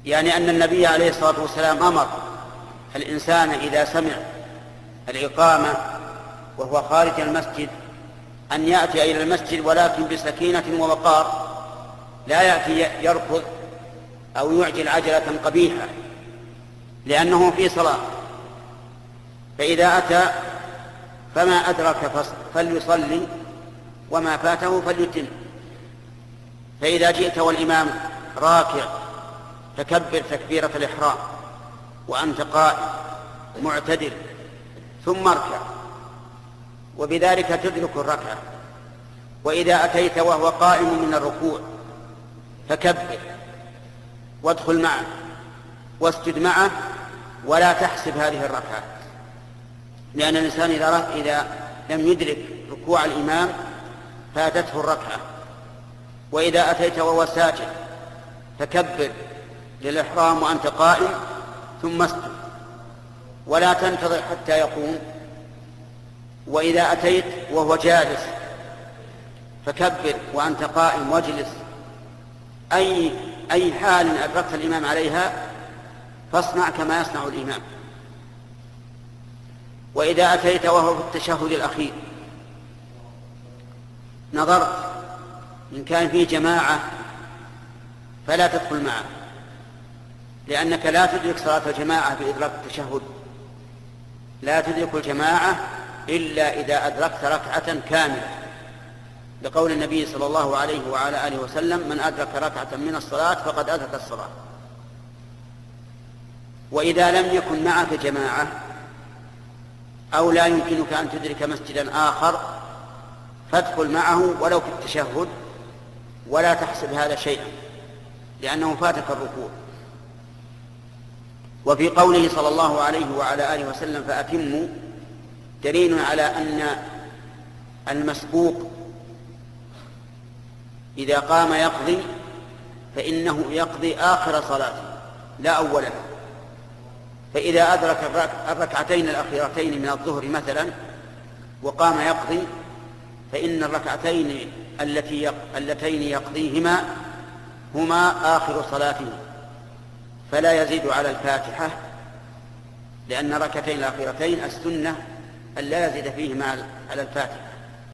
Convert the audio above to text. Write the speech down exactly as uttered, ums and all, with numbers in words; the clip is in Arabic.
يعني أن النبي عليه الصلاة والسلام أمر الإنسان إذا سمع الإقامة وهو خارج المسجد أن يأتي إلى المسجد، ولكن بسكينة ووقار، لا يأتي يركض أو يعجل عجلة قبيحة، لأنه في صلاة. فإذا أتى فما أدرك فليصلي وما فاته فليتم. فإذا جئت والإمام راكع فكبر تكبيرة الإحرام وأنت قائم معتدل، ثم اركع، وبذلك تدرك الركعة. وإذا أتيت وهو قائم من الركوع فكبر وادخل معه واسجد معه، ولا تحسب هذه الركعة، لأن الإنسان إذا لم يدرك ركوع الإمام فاتته الركعة. وإذا أتيت وهو ساجد فكبر للإحرام وأنت قائم ثم اسجد، ولا تنتظر حتى يقوم. وإذا أتيت وهو جالس فكبر وأنت قائم واجلس. أي أي حال أدركت الإمام عليها فاصنع كما يصنع الإمام. وإذا أتيت وهو في التشهد الأخير نظرت إن كان فيه جماعة فلا تدخل معه، لأنك لا تدرك صلاة الجماعة بإدراك التشهد، لا تدرك الجماعة إلا إذا أدركت ركعة كاملة، لقول النبي صلى الله عليه وعلى آله وسلم: من أدرك ركعة من الصلاة فقد أدرك الصلاة. وإذا لم يكن معك جماعة أو لا يمكنك أن تدرك مسجدا آخر فادخل معه ولو في التشهد، ولا تحسب هذا شيئا لأنه فاتك الركوع. وفي قوله صلى الله عليه وعلى آله وسلم: فأتموا، دليل على أن المسبوق إذا قام يقضي فإنه يقضي آخر صلاته لا أولها. فإذا أدرك الركعتين الأخيرتين من الظهر مثلا وقام يقضي فإن الركعتين التي اللتين يقضيهما هما آخر صلاته، فلا يزيد على الفاتحة، لأن الركعتين الأخيرتين السنة أن لا يزيد فيهما على الفاتحة.